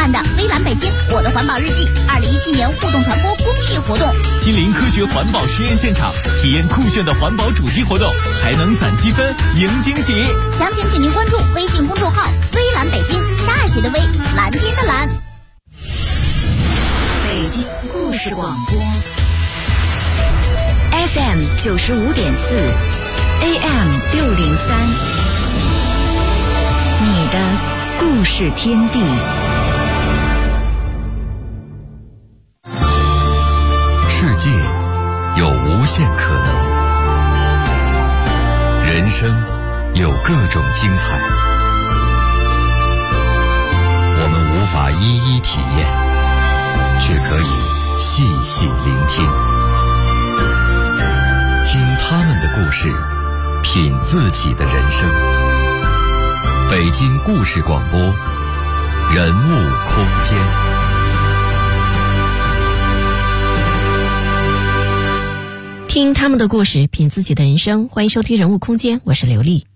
办的微蓝北京我的环保日记2017年互动传播公益活动， 亲临科学环保实验现场，体验酷炫的环保主题活动，还能攒积分赢惊喜。 详情请您关注微信公众号微蓝北京，大写的微，蓝天的蓝。 北京故事广播 FM 95.4 AM 603，你的故事天地。 世界有无限可能，人生有各种精彩，我们无法一一体验，却可以细细聆听，听他们的故事，品自己的人生。北京故事广播，人物空间。 听他们的故事，品自己的人生。欢迎收听人物空间，我是刘丽。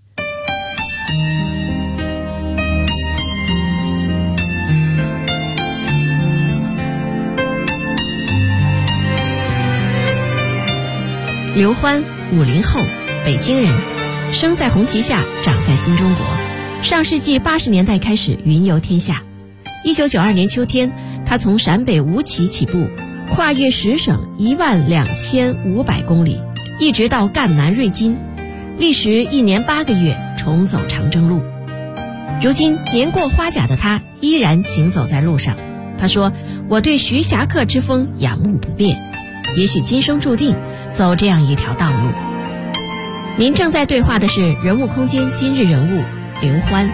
刘欢，50后，北京人，生在红旗下，长在新中国。上世纪80年代开始云游天下。1992年秋天，他从陕北吴起起步，跨越10省12500公里，一直到赣南瑞金，历时1年8个月重走长征路。如今年过花甲的他依然行走在路上。他说：“我对徐霞客之风仰慕不变，也许今生注定走这样一条道路。”您正在对话的是人物空间今日人物刘欢。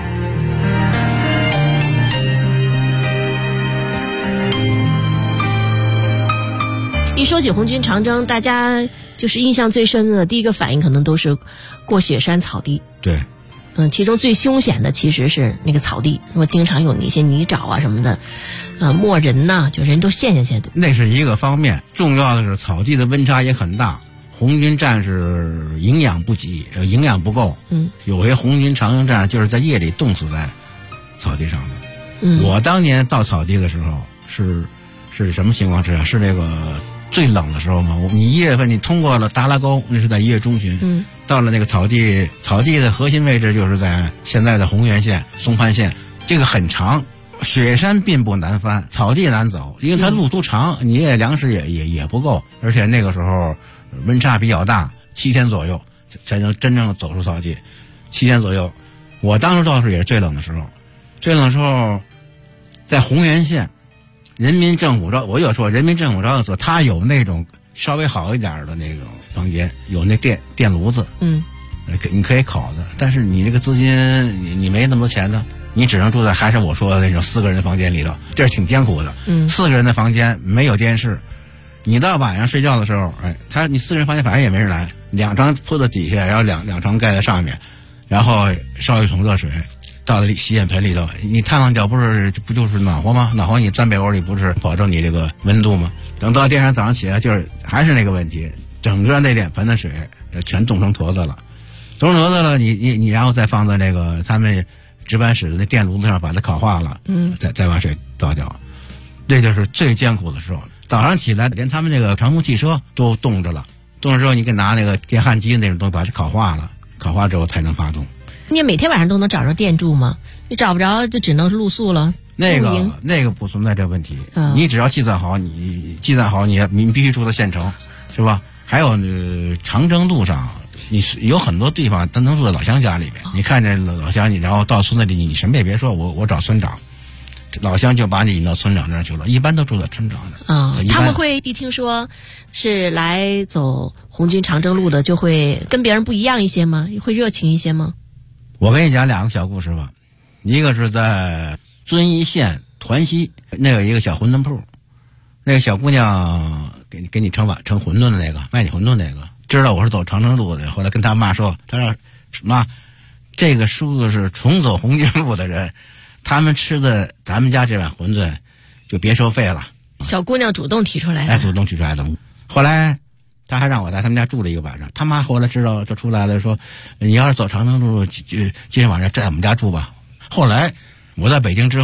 一说起红军长征，大家就是印象最深的第一个反应可能都是过雪山草地。 对， 其中最凶险的其实是那个草地，我经常有那些泥沼啊什么的，没人呐，就人都陷下去的。 那是一个方面，重要的是草地的温差也很大，红军战士营养不给，营养不够。有些红军长征战就是在夜里冻死在草地上的。我当年到草地的时候是什么情况之下？是这个最冷的时候嘛。你1月份你通过了达拉沟，那是在1月中旬。到了那个草地的核心位置就是在现在的红原县、松潘县，这个很长。雪山并不难翻，草地难走，因为它路途长，你也粮食也不够，而且那个时候温差比较大，7天左右才能真正走出草地。7天左右，我当时倒是也是最冷的时候。最冷的时候，在红原县，人民政府招的时候，他有那种稍微好一点的那种房间，有那电炉子，你可以烤的。但是你这个资金，你没那么多钱呢，你只能住在还是我说的那种4个人的房间里头，这是挺艰苦的。4个人的房间没有电视，你到晚上睡觉的时候，你4个人房间反正也没人来，2张铺在底下，然后两床盖在上面，然后烧一桶热水倒在洗脸盆里头，你探望脚不就是暖和吗？暖和你钻被窝里不是保证你这个温度吗？等到第二天早上起来，就是还是那个问题，整个那脸盆的水全冻成坨子了，你然后再放在那个他们值班室的那电炉子上把它烤化了，再把水倒掉，这就是最艰苦的时候。早上起来连他们这个长途汽车都冻着了，冻着之后你给拿那个电焊机那种东西把它烤化了，烤化之后才能发动。 你每天晚上都能找着电住吗？你找不着就只能是露宿了。 那个不存在这问题，你只要计算好，你必须住在县城，是吧？还有长征路上，你有很多地方都能住在老乡家里面。你看这老乡，你然后到村子里，你什么也别说，我找村长，老乡就把你引到村长那儿去了，一般都住在村长那。 他们会一听说是来走红军长征路的，就会跟别人不一样一些吗？会热情一些吗？ 我跟你讲2个小故事吧，一个是在遵义县团溪，那有一个小馄饨铺，那个小姑娘给你盛馄饨的那个，卖你馄饨那个，知道我是走长征路的，后来跟他妈说，他说妈，这个叔叔是重走红军路的人，他们吃的咱们家这碗馄饨就别收费了。 小姑娘主动提出来的， 主动提出来的。后来他还让我在他们家住了1个晚上，他妈后来知道就出来了，说你要是走长征路，今天晚上在我们家住吧。后来我在北京之后，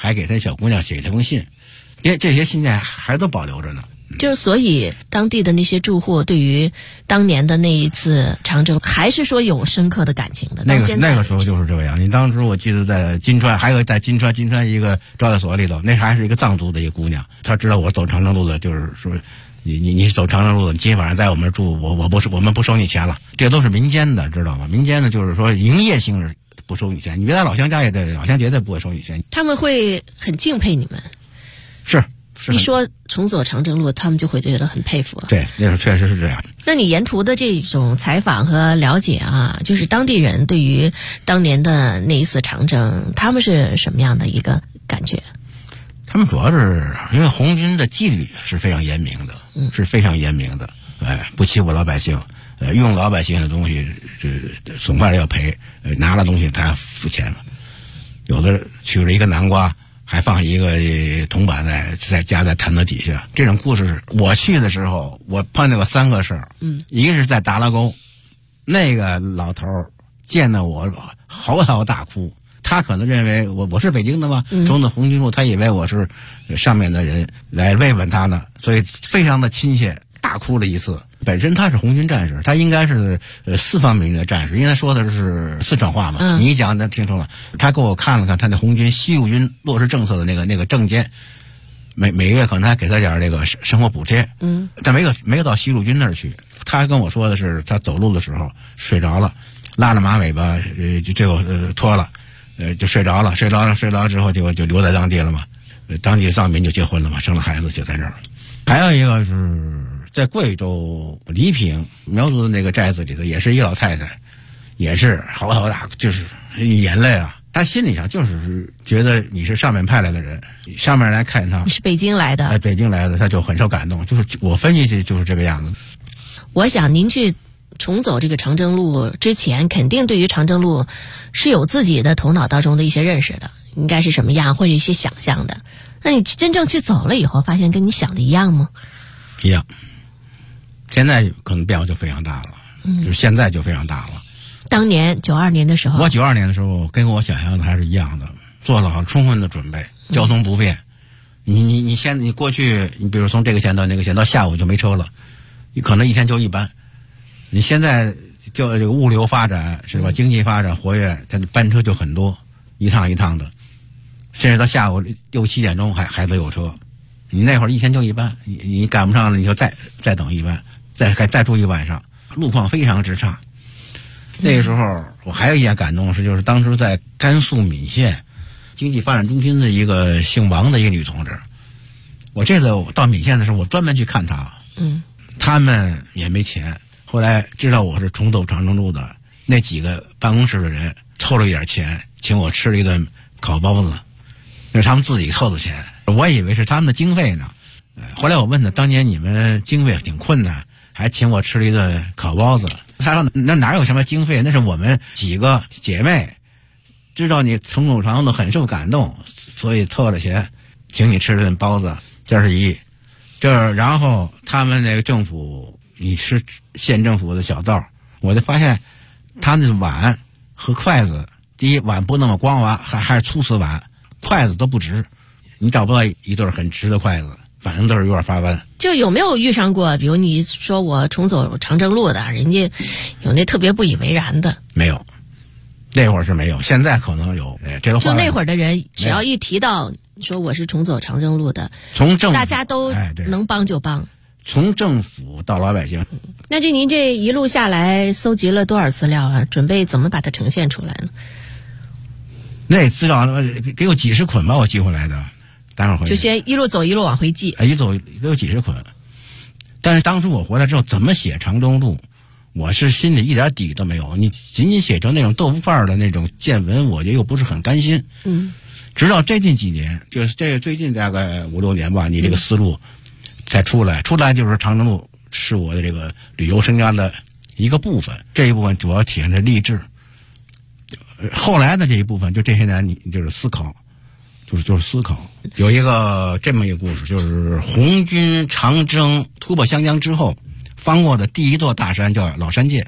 还给他小姑娘写一封信，因为这些信件还都保留着呢。 就所以当地的那些住户对于当年的那一次长征还是说有深刻的感情的。 那个时候就是这样。你当时我记得在金川，还有在金川一个招待所里头，那还是一个藏族的一个姑娘，她知道我走长征路的，就是说你走长征路的，你今天晚上在我们这住，我们不收你钱了。这都是民间的，知道吗？民间的就是说营业性质不收你钱，你别在老乡家也得，老乡绝对不会收你钱。 他们会很敬佩你们。 是。 一说重走长征路，他们就会觉得很佩服。 对，那时候确实是这样。 那你沿途的这种采访和了解啊，就是当地人对于当年的那一次长征，他们是什么样的一个感觉？ 他们主要是因为红军的纪律是非常严明的，是非常严明的，不欺负老百姓，用老百姓的东西损坏了要赔，拿了东西他付钱了。有的取了一个南瓜，还放一个铜板在夹在坛子底下。这种故事我去的时候，我碰见过3个事儿。一个是在达拉沟，那个老头见到我嚎啕大哭，他可能认为我是北京的嘛，中的红军路，他以为我是上面的人来慰问他呢，所以非常的亲切，大哭了一次。本身他是红军战士，他应该是四方面的战士，因为他说的是四川话嘛。你一讲他听出了，他给我看了看他那红军西路军落实政策的那个证件，每个月可能还给他点这个生活补贴。但没有到西路军那儿去。他跟我说的是，他走路的时候睡着了，拉着马尾巴就脱了，就睡着了之后就留在当地了嘛。当地的藏民就结婚了嘛，生了孩子就在这儿。还有一个是在贵州黎平苗族的那个寨子里头，也是一个老太太，也是嚎啕大，就是眼泪啊。她心理上就是觉得你是上面派来的人，上面来看她， 你是北京来的， 北京来的，她就很受感动。就是我分析就是这个样子。 我想您去重走这个长征路之前，肯定对于长征路是有自己的头脑当中的一些认识的，应该是什么样，或者一些想象的。那你真正去走了以后，发现跟你想的一样吗？ 一样。现在可能变化就非常大了，就是现在就非常大了。 当年92年的时候， 我92年的时候跟我想象的还是一样的，做了好充分的准备，交通不便。你过去，你比如从这个线到那个线，到下午就没车了，你可能一天就一班。你现在就这个物流发展是吧？经济发展活跃，它的班车就很多，一趟一趟的。甚至到下午6、7点钟还得有车，你那会儿一天就一班，你赶不上了，你就再等一班，再住一晚上，路况非常之差。那个时候我还有一件感动的是，就是当时在甘肃岷县经济发展中心的一个姓王的一个女同志，我这次到岷县的时候，我专门去看她。他们也没钱，后来知道我是重走长征路的，那几个办公室的人凑了一点钱，请我吃了一顿烤包子。那是他们自己凑的钱，我以为是他们的经费呢。后来我问他，当年你们经费挺困难，还请我吃了一顿烤包子。他说那哪有什么经费，那是我们几个姐妹知道你重走长路很受感动，所以凑了钱请你吃了顿包子。这是一，然后他们那个政府，你是县政府的小道，我就发现他那碗和筷子，第一碗不那么光滑，还是粗瓷碗。筷子都不直，你找不到一对很直的筷子，反正都是有点发弯。 就有没有遇上过，比如你说我重走长征路的，人家有那特别不以为然的？ 没有，那会儿是没有，现在可能有。这个话就那会儿的人，只要一提到说我是重走长征路的，大家都能帮就帮。 从政府到老百姓。 那就您这一路下来搜集了多少资料啊？准备怎么把它呈现出来呢？ 那资料给我几十捆吧，我寄回来的，待会儿回去就先一路走一路往回寄， 一走都有几十捆。但是当时我回来之后，怎么写长征路，我是心里一点底都没有。你仅仅写成那种豆腐范儿的那种见闻，我就又不是很甘心。直到最近几年，就是这个最近大概5、6年吧，你这个思路才出来就是长征路是我的这个旅游生涯的一个部分。这一部分主要体现在励志。后来的这一部分，就这些年你就是思考，就是思考。有一个这么一个故事，就是红军长征突破湘江之后，翻过的第一座大山叫老山界。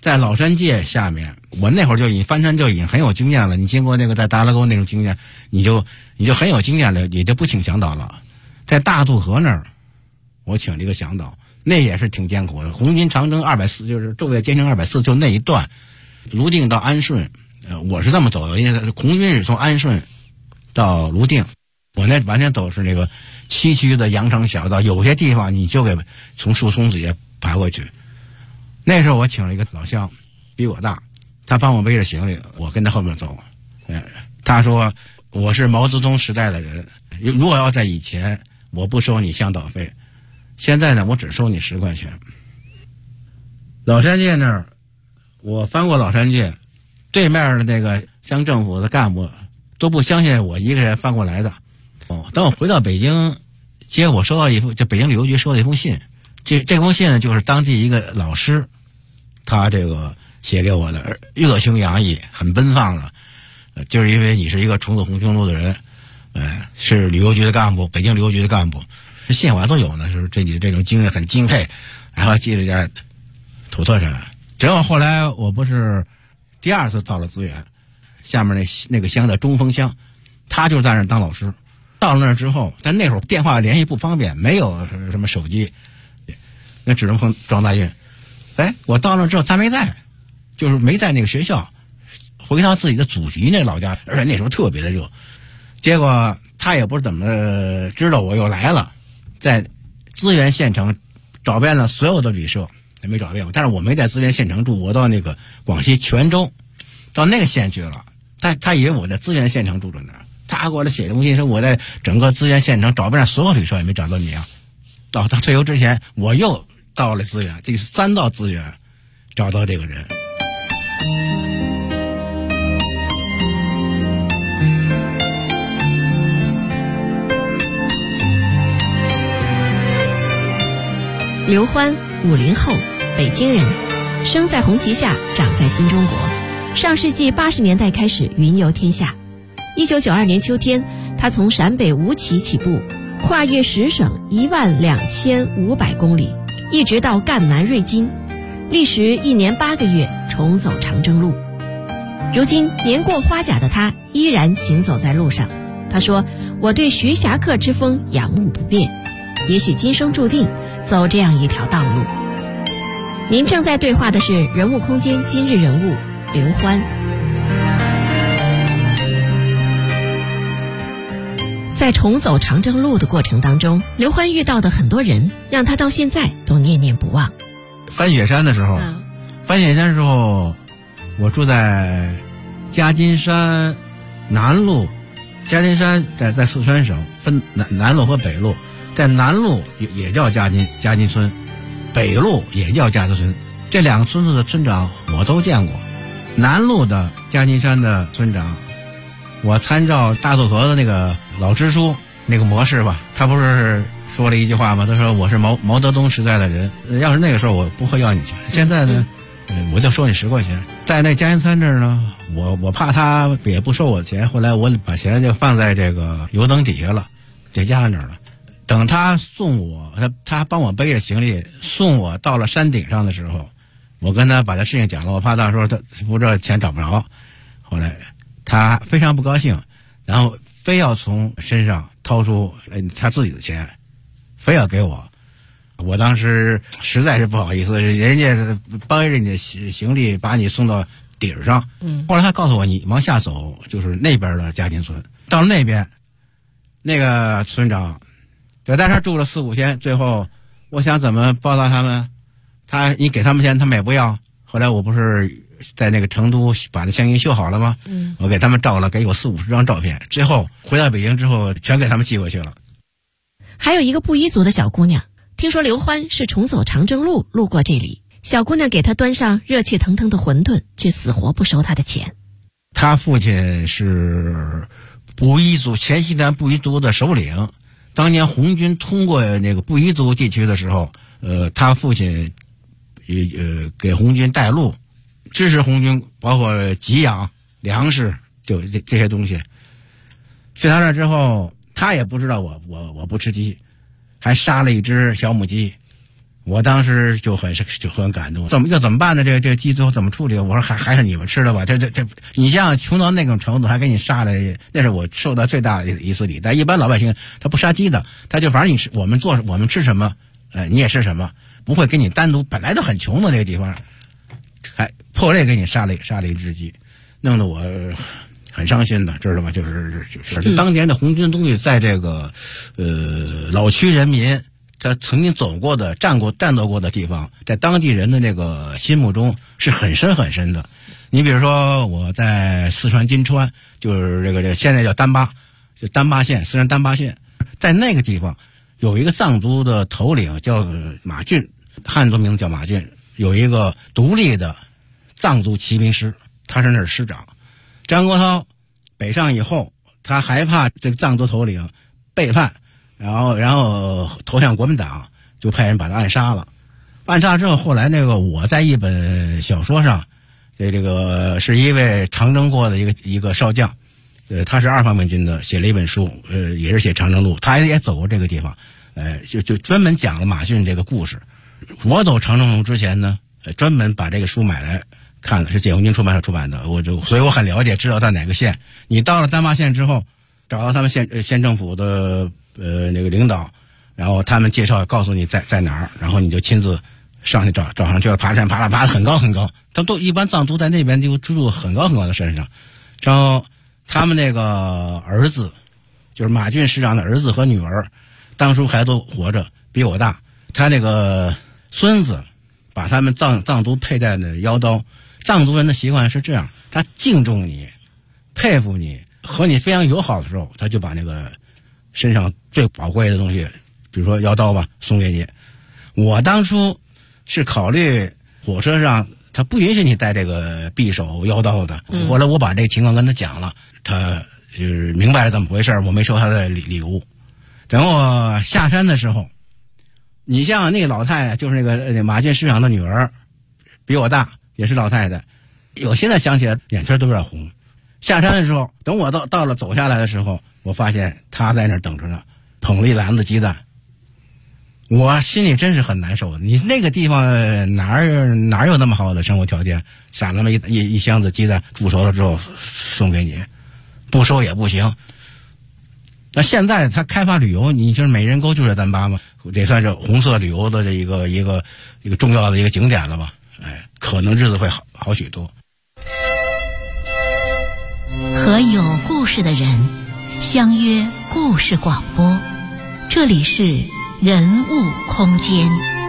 在老山界下面，我那会儿就已经翻山就已经很有经验了。你经过那个在达拉沟那种经验，你就很有经验了，也就不请向导了。在大渡河那儿，我请了一个向导，那也是挺艰苦的。红军长征240，就是昼夜兼程240，就那一段，泸定到安顺，我是这么走的，因为红军是从安顺到泸定，我那完全走是那个崎岖的羊肠小道，有些地方你就给从树丛底下爬过去。那时候我请了一个老乡，比我大，他帮我背着行李，我跟他后面走。他说我是毛泽东时代的人，如果要在以前，我不收你向导费，现在呢，我只收你10块钱。老山界那儿，我翻过老山界，对面的那个乡政府的干部都不相信我一个人翻过来的。当我回到北京，结果我收到就北京旅游局收到一封信，这封信呢，就是当地一个老师，他这个写给我的，热情洋溢，很奔放的，就是因为你是一个重走红军路的人，是旅游局的干部，北京旅游局的干部，这信我都有呢，是对你的这种经历很敬佩，然后记了点土特产。只有后来我不是第2次到了资源，下面那个乡的中峰乡，他就在那儿当老师。到了那儿之后，但那会儿电话联系不方便，没有什么手机，那只能碰庄大运。我到那之后他没在，就是没在那个学校，回到自己的祖籍那老家，而且那时候特别的热。结果他也不是怎么知道我又来了，在资源县城找遍了所有的旅社，也没找遍我。但是我没在资源县城住，我到那个广西全州，到那个县去了。他以为我在资源县城住着呢。他给我写的封信说我在整个资源县城找遍了所有旅社也没找到你啊。到他退休之前，我又到了资源，第3道资源找到这个人。 刘欢，50后，北京人，生在红旗下，长在新中国。上世纪80年代开始云游天下。1992年秋天，他从陕北吴起起步，跨越10省12500公里，一直到赣南瑞金，历时1年8个月，重走长征路。如今年过花甲的他依然行走在路上。他说：“我对徐霞客之风仰慕不变，也许今生注定走这样一条道路。”您正在对话的是人物空间今日人物刘欢。在重走长征路的过程当中，刘欢遇到的很多人让他到现在都念念不忘。 翻雪山的时候，我住在嘉金山南路。嘉金山在四川省分南路和北路，在南路也叫嘉金村，北路也叫嘉金村。这2个村子的村长我都见过。南路的嘉金山的村长，我参照大渡河的那个老支书那个模式吧，他不是说了一句话吗？他说我是毛泽东时代的人，要是那个时候我不会要你钱，现在呢，我就收你10块钱。在那嘉金山这儿呢，我怕他也不收我钱，后来我把钱就放在这个油灯底下了，就压在那儿了。等他送我，他帮我背着行李送我到了山顶上的时候，我跟他把这事情讲了，我怕他说他不知道钱找不着。后来他非常不高兴，然后非要从身上掏出他自己的钱，非要给我。我当时实在是不好意思，人家背着你的行李把你送到顶上。后来他告诉我，你往下走就是那边的嘉金村。到了那边，那个村长在那儿住了4、5天，最后我想怎么报答他们，你给他们钱他们也不要。后来我不是在那个成都把那相机修好了吗？我给他们照了，给我40、50张照片，最后回到北京之后全给他们寄过去了。 还有一个布依族的小姑娘，听说刘欢是重走长征路路过这里，小姑娘给他端上热气腾腾的馄饨，却死活不收他的钱。 他父亲是布依族黔西南布依族的首领，当年红军通过那个布依族地区的时候，他父亲给红军带路，支持红军，包括给养粮食，就这些东西。去他那之后，他也不知道我不吃鸡，还杀了一只小母鸡， 我当时就很感动，怎么办呢？这个鸡最后怎么处理？我说还是你们吃了吧。这，你像穷到那种程度，还给你杀了，那是我受到最大的一次礼待。一般老百姓他不杀鸡的，他就反正我们吃什么，你也吃什么，不会给你单独。本来就很穷的那个地方，还破例给你杀了一只鸡，弄得我很伤心的，知道吗？就是当年的红军东西，在这个老区人民他曾经走过的、战斗过的地方，在当地人的那个心目中是很深很深的。你比如说，我在四川金川，就是这个现在叫丹巴，就丹巴县，四川丹巴县，在那个地方有一个藏族的头领叫马俊，汉族名字叫马俊，有一个独立的藏族骑兵师，他是那儿师长。张国焘北上以后，他害怕这个藏族头领背叛。然后投向国民党，就派人把他暗杀了。暗杀之后，后来那个我在一本小说上，这个是一位长征过的一个少将，他是2方面军的，写了一本书，也是写长征路，他也走过这个地方，就专门讲了马俊这个故事。我走长征路之前呢，专门把这个书买来看了，是解放军出版社出版的，所以我很了解，知道在哪个县。你到了丹巴县之后，找到他们县政府的那个领导，然后他们介绍告诉你在哪儿，然后你就亲自上去找上去了，爬山爬得很高很高，他都一般藏族在那边就住很高很高的山上。然后他们那个儿子，就是马俊师长的儿子和女儿，当初还都活着，比我大。他那个孙子把他们藏族佩戴的腰刀，藏族人的习惯是这样，他敬重你，佩服你，和你非常友好的时候，他就把那个身上最宝贵的东西，比如说腰刀吧，送给你。我当初是考虑火车上他不允许你带这个匕首腰刀的，后来我把这个情况跟他讲了，他就是明白了怎么回事，我没收他的礼物。等我下山的时候，你像那个老太太，就是那个马俊师长的女儿，比我大，也是老太太，我现在想起来眼圈都有点红。下山的时候，等我到了走下来的时候，我发现他在那儿等着呢，捧了一篮子鸡蛋，我心里真是很难受。你那个地方哪有那么好的生活条件，撒那么一箱子鸡蛋，煮熟了之后送给你，不收也不行。那现在他开发旅游，你就是美人沟就在丹巴嘛，得算是红色旅游的这一个重要的一个景点了吧？可能日子会好许多。 和有故事的人相约故事广播，这里是人物空间。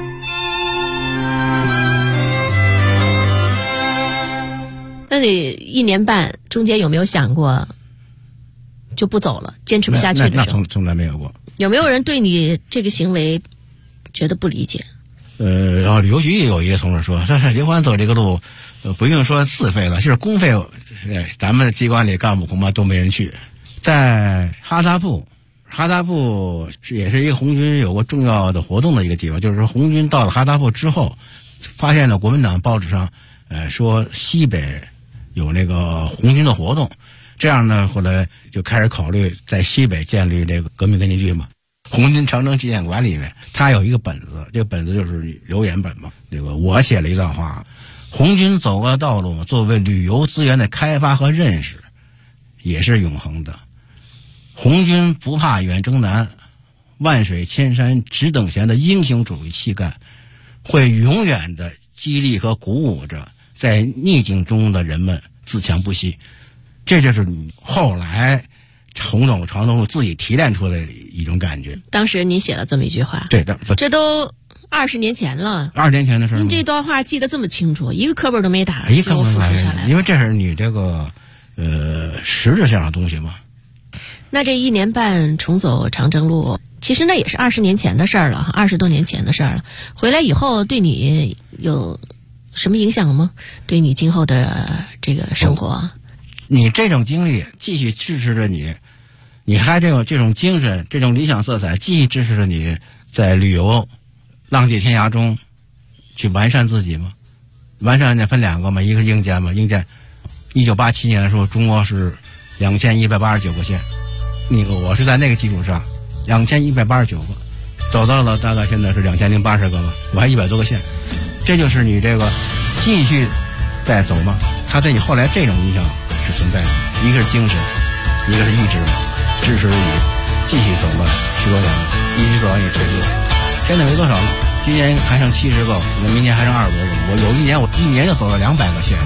那你1年半中间有没有想过就不走了，坚持不下去的时候？ 那从来没有过。 有没有人对你这个行为觉得不理解？ 然后旅游局也有一个同事说，这刘欢走这个路，不用说自费了，就是公费，咱们机关里干部恐怕都没人去。在哈萨布也是一个红军有过重要的活动的一个地方，就是说红军到了哈萨布之后，发现了国民党报纸上，说西北有那个红军的活动，这样呢，后来就开始考虑在西北建立这个革命根据地嘛。红军长征纪念馆里面，它有一个本子，这个本子就是留言本嘛。这个我写了一段话：红军走过的道路，作为旅游资源的开发和认识，也是永恒的。红军不怕远征难，万水千山只等闲的英雄主义气概，会永远的激励和鼓舞着在逆境中的人们自强不息。这就是后来红走长征路自己提炼出来的一种感觉。 当时你写了这么一句话， 对的， 这都20年前了。 20年前的事儿， 您这段话记得这么清楚，一个课本都没打， 一个课本复述下来， 因为这是你这个实质上的东西嘛。 那这1年半重走长征路，其实那也是20年前的事儿了，20多年前的事儿了。回来以后对你有什么影响吗？对你今后的这个生活？ 你这种经历继续支持着你，你还这种精神，这种理想色彩继续支持着你在旅游浪迹天涯中去完善自己吗？完善呢分2个嘛，一个是英检嘛，英检1987年的时候中国是2189个县，我是在那个基础上2189个走到了大概现在是2080个了，我还100多个县。这就是你这个继续再走嘛，它对你后来这种影响是存在的。一个是精神，一个是意志嘛，支持你继续走了10多年了，一直走到你退休。现在没多少了，今年还剩70个，那明年还剩20多个。我有一年我1年就走了200个县。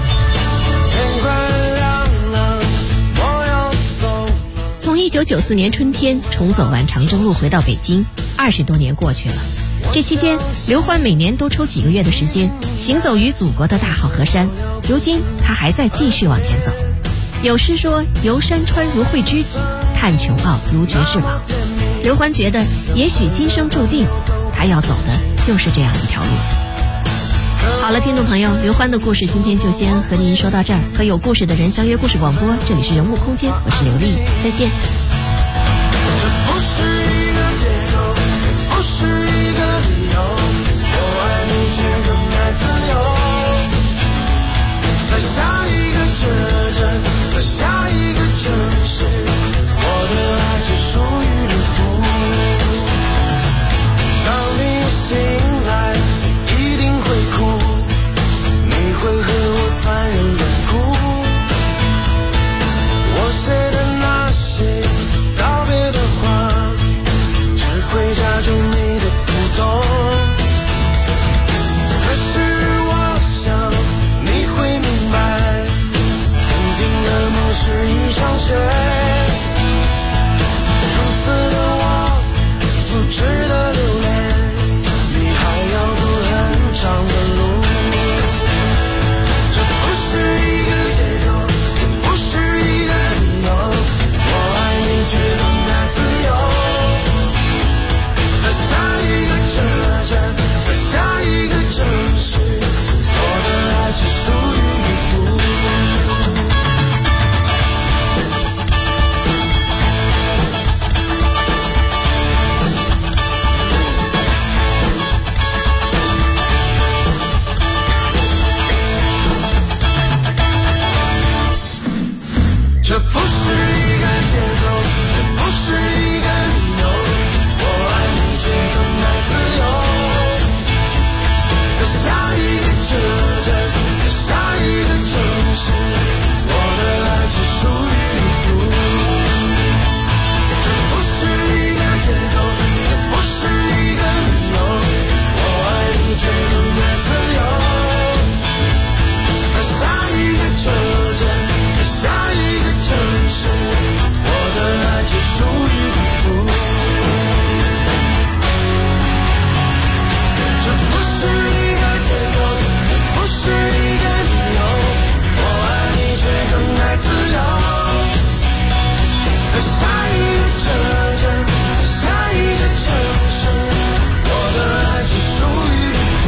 从1994年春天重走完长征路回到北京，20多年过去了。这期间，刘欢每年都抽几个月的时间行走于祖国的大好河山。如今，他还在继续往前走。有诗说：“游山川如会知己，探琼奥如绝世宝。”刘欢觉得，也许今生注定，他要走的就是这样一条路。好了，听众朋友，刘欢的故事今天就先和您说到这儿。和有故事的人相约故事广播，这里是人物空间，我是刘丽，再见。 这不是一个借口，也不是一个理由，我爱你却更爱自由。在下一个车站，在下一个城市，我的爱只属于旅途。当你醒来，你一定会哭，你会和我残忍的哭。我写的那些道别的话，只会假装你的不懂。可是我想你会明白，曾经的梦是一场雪，如此的我不值得留恋，你还要走很长的路。这不是一个借口，也不是一个理由，我爱你却更爱自由。在下一个车站，在下一个城市，我的爱只属于旅途。这不是一个借口，也不是一个理由，我爱你却更爱自由。在下一个车站，在下一个城市，我的爱只属于旅途。这不是一个借口，也不是一个理由，我爱你却更爱自由。在下一个车站，在下一个城市，我的爱只属于旅途。这不是一个借口，也不是一个理由，我爱你却更爱自由。在下一个车站，在下一个城市，我的爱只属于旅途。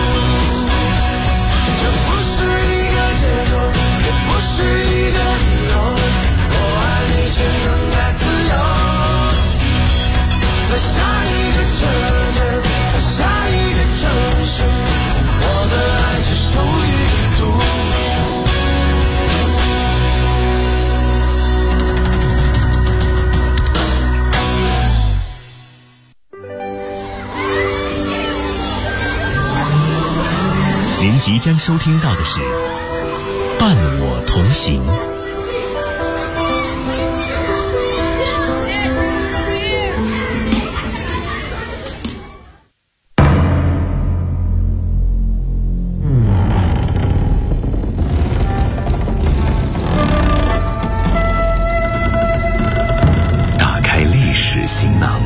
这不是一个借口，也不是一个理由，我爱你却更爱自由。在下一个车站，在下一个城市，我的爱只属于旅途。 您即将收听到的是《伴我同行》。打开历史行囊，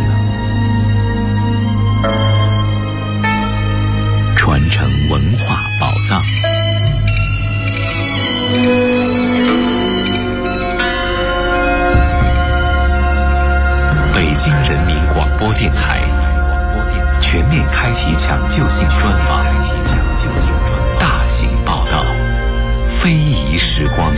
传承文化宝藏。北京人民广播电台全面开启抢救性专访，大型报道，非遗时光。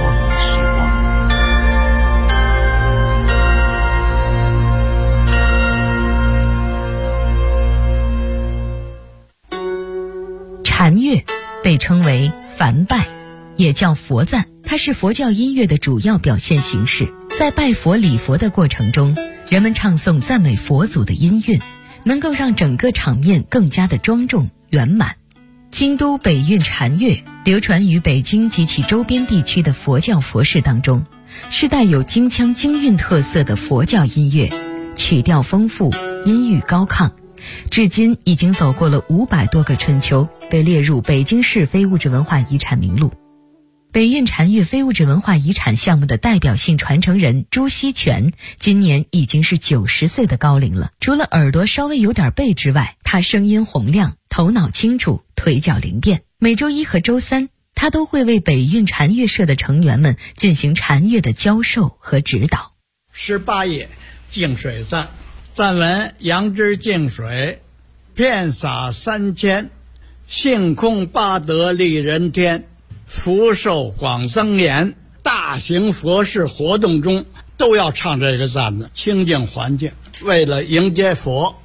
禅乐被称为梵拜，也叫佛赞，它是佛教音乐的主要表现形式。在拜佛礼佛的过程中，人们唱诵赞美佛祖的音韵， 能够让整个场面更加的庄重圆满。京都北韵禅乐流传于北京及其周边地区的佛教佛事当中，是带有京腔京韵特色的佛教音乐，曲调丰富，音域高亢，至今已经走过了500多个春秋，被列入北京市非物质文化遗产名录。北韵禅乐非物质文化遗产项目的代表性传承人朱锡全今年已经是90岁的高龄了。除了耳朵稍微有点背之外，他声音洪亮，头脑清楚，腿脚灵便。每周一和周三，他都会为北韵禅乐社的成员们进行禅乐的教授和指导。 18页净水赞，赞文：杨枝净水，遍洒3000，性空八德利人天，福寿广增延。大型佛事活动中都要唱这个赞的，清净环境，为了迎接佛。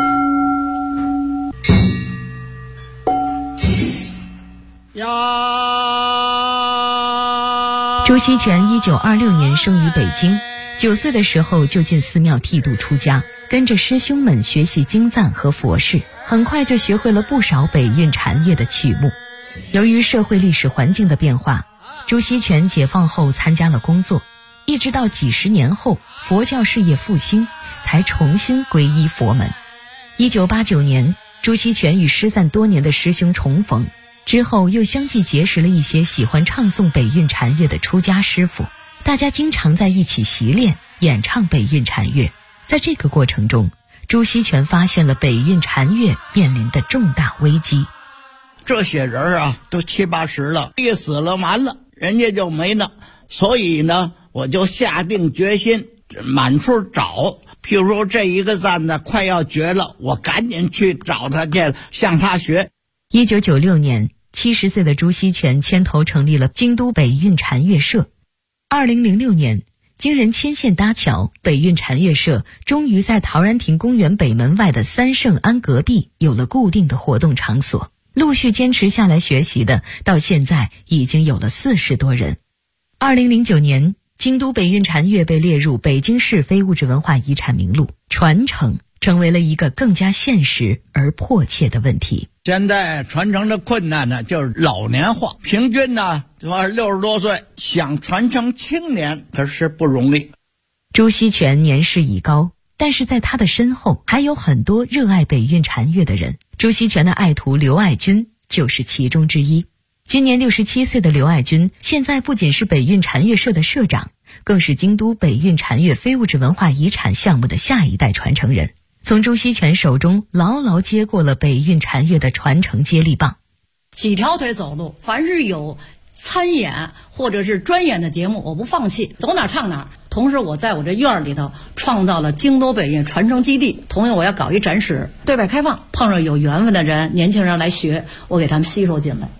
朱锡全1926年生于北京，9岁的时候就进寺庙剃度出家，跟着师兄们学习经赞和佛事，很快就学会了不少北韵禅乐的曲目。由于社会历史环境的变化，朱锡全解放后参加了工作，一直到几十年后佛教事业复兴，才重新皈依佛门。1989年，朱锡全与失散多年的师兄重逢，之后又相继结识了一些喜欢唱诵北韵禅乐的出家师傅，大家经常在一起习练演唱北韵禅乐。在这个过程中，朱锡全发现了北韵禅乐面临的重大危机。 这些人啊都70、80了，一死了完了，人家就没了。所以呢，我就下定决心满处找，譬如说这一个赞呢快要绝了，我赶紧去找他去，向他学。 1996年，70岁的朱锡全牵头成立了京都北韵禅乐社。2006年，经人牵线搭桥，北韵禅乐社终于在陶然亭公园北门外的三圣庵隔壁有了固定的活动场所。陆续坚持下来学习的，到现在已经有了40多人。2009年，京都北韵禅乐被列入北京市非物质文化遗产名录，传承成为了一个更加现实而迫切的问题。 现在传承的困难呢，就是老年化，平均呢60多岁，想传承青年可是不容易。 朱锡全年事已高，但是在他的身后还有很多热爱北韵禅乐的人。朱锡全的爱徒刘爱军就是其中之一。今年67岁的刘爱军，现在不仅是北韵禅乐社的社长，更是京都北韵禅乐非物质文化遗产项目的下一代传承人，从朱锡全手中牢牢接过了北韵禅乐的传承接力棒。 几条腿走路，凡是有参演或者是专演的节目，我不放弃，走哪唱哪。同时我在我这院里头创造了京都北韵传承基地，同样我要搞一展示，对外开放，碰上有缘分的人，年轻人来学，我给他们吸收进来。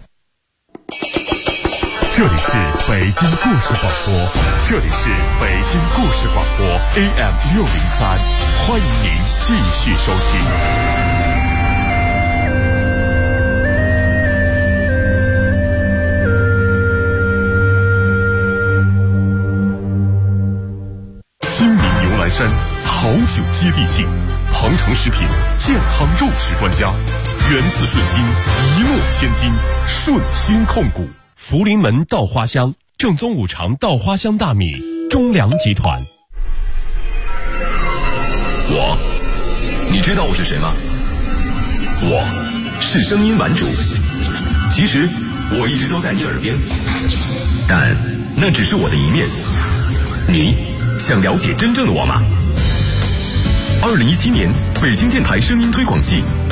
这里是北京故事广播，这里是北京故事广播 AM603，欢迎您继续收听。新民牛栏山好酒接地气，鹏程食品健康肉食专家，源自顺心，一诺千金，顺心控股。福临门稻花香，正宗五常稻花香大米，中粮集团。 你知道我是谁吗？我是声音玩主。其实我一直都在你耳边，但那只是我的一面。你想了解真正的我吗？2017年北京电台声音推广季